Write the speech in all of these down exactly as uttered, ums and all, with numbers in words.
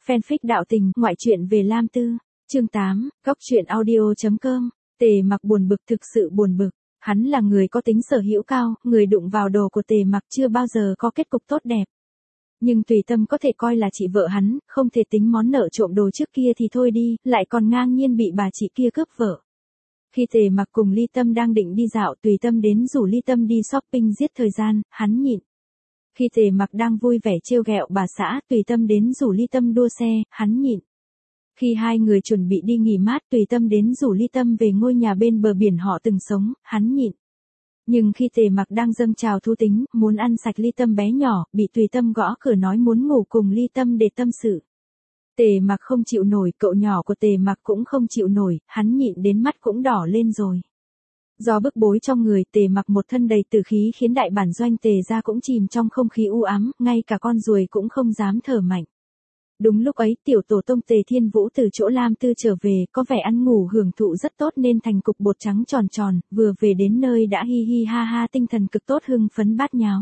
Fanfic đạo tình, ngoại truyện về Lam Tư. Chương tám, góc truyện audio chấm com. Tề Mặc buồn bực, thực sự buồn bực. Hắn là người có tính sở hữu cao, người đụng vào đồ của Tề Mặc chưa bao giờ có kết cục tốt đẹp. Nhưng tùy tâm có thể coi là chị vợ hắn, không thể tính món nợ trộm đồ trước kia thì thôi đi, lại còn ngang nhiên bị bà chị kia cướp vợ. Khi Tề Mặc cùng Ly Tâm đang định đi dạo, tùy tâm đến rủ Ly Tâm đi shopping giết thời gian, hắn nhịn. Khi Tề Mặc đang vui vẻ trêu ghẹo bà xã, tùy tâm đến rủ Ly Tâm đua xe, hắn nhịn. Khi hai người chuẩn bị đi nghỉ mát, tùy tâm đến rủ Ly Tâm về ngôi nhà bên bờ biển họ từng sống, hắn nhịn. Nhưng khi Tề Mặc đang dâng trào thú tính, muốn ăn sạch Ly Tâm bé nhỏ, bị tùy tâm gõ cửa nói muốn ngủ cùng Ly Tâm để tâm sự. Tề Mặc không chịu nổi, cậu nhỏ của Tề Mặc cũng không chịu nổi, hắn nhịn đến mắt cũng đỏ lên rồi. Do bức bối trong người, Tề Mặc một thân đầy tử khí khiến đại bản doanh Tề gia cũng chìm trong không khí u ám, ngay cả con ruồi cũng không dám thở mạnh. Đúng lúc ấy, tiểu tổ tông Tề Thiên Vũ từ chỗ Lam Tư trở về, có vẻ ăn ngủ hưởng thụ rất tốt nên thành cục bột trắng tròn tròn, vừa về đến nơi đã hi hi ha ha tinh thần cực tốt hưng phấn bát nháo.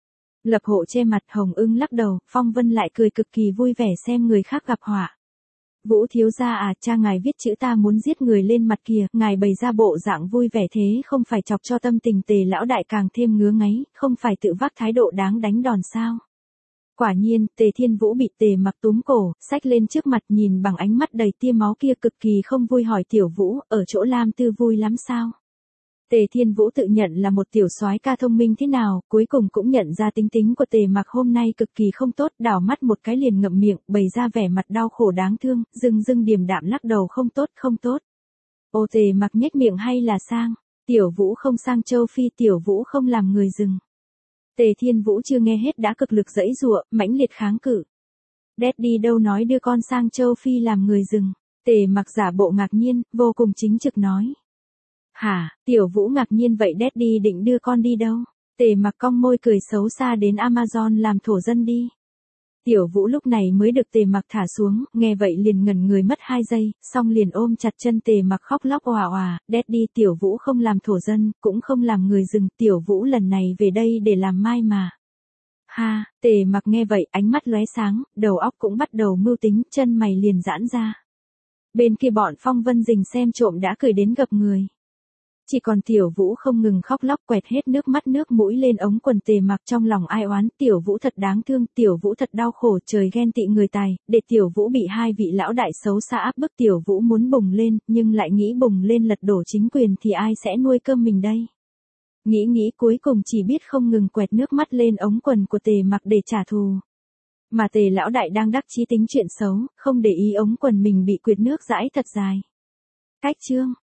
Lập Hộ che mặt, Hồng Ưng lắc đầu, Phong Vân lại cười cực kỳ vui vẻ xem người khác gặp họa. Vũ thiếu gia à, cha ngài viết chữ ta muốn giết người lên mặt kìa, ngài bày ra bộ dạng vui vẻ thế không phải chọc cho tâm tình Tề lão đại càng thêm ngứa ngáy, không phải tự vác thái độ đáng đánh đòn sao. Quả nhiên, Tề Thiên Vũ bị Tề Mặc túm cổ, xách lên trước mặt nhìn bằng ánh mắt đầy tia máu kia cực kỳ không vui hỏi Tiểu Vũ, ở chỗ Lam Tư vui lắm sao? Tề Thiên Vũ tự nhận là một tiểu soái ca thông minh thế nào, cuối cùng cũng nhận ra tính tính của Tề Mặc hôm nay cực kỳ không tốt, đảo mắt một cái liền ngậm miệng, bày ra vẻ mặt đau khổ đáng thương, dưng dưng điềm đạm lắc đầu không tốt không tốt. Ô Tề Mặc nhếch miệng hay là sang, Tiểu Vũ không sang châu Phi, Tiểu Vũ không làm người rừng. Tề Thiên Vũ chưa nghe hết đã cực lực giãy giụa, mãnh liệt kháng cự. Daddy đâu nói đưa con sang châu Phi làm người rừng. Tề Mặc giả bộ ngạc nhiên, vô cùng chính trực nói. Hả, Tiểu Vũ ngạc nhiên vậy Daddy định đưa con đi đâu? Tề Mặc cong môi cười xấu xa đến Amazon làm thổ dân đi. Tiểu Vũ lúc này mới được Tề Mặc thả xuống, nghe vậy liền ngẩn người mất hai giây, xong liền ôm chặt chân Tề Mặc khóc lóc òa òa, Daddy Tiểu Vũ không làm thổ dân, cũng không làm người rừng, Tiểu Vũ lần này về đây để làm mai mà. Ha, Tề Mặc nghe vậy ánh mắt lóe sáng, đầu óc cũng bắt đầu mưu tính, chân mày liền giãn ra. Bên kia bọn Phong Vân Dình xem trộm đã cười đến gặp người. Chỉ còn Tiểu Vũ không ngừng khóc lóc quẹt hết nước mắt nước mũi lên ống quần Tề Mặc trong lòng ai oán, Tiểu Vũ thật đáng thương, Tiểu Vũ thật đau khổ, trời ghen tị người tài, để Tiểu Vũ bị hai vị lão đại xấu xa áp bức, Tiểu Vũ muốn bùng lên, nhưng lại nghĩ bùng lên lật đổ chính quyền thì ai sẽ nuôi cơm mình đây. Nghĩ nghĩ cuối cùng chỉ biết không ngừng quẹt nước mắt lên ống quần của Tề Mặc để trả thù. Mà Tề lão đại đang đắc chí tính chuyện xấu, không để ý ống quần mình bị quệt nước dãi thật dài. Cách chương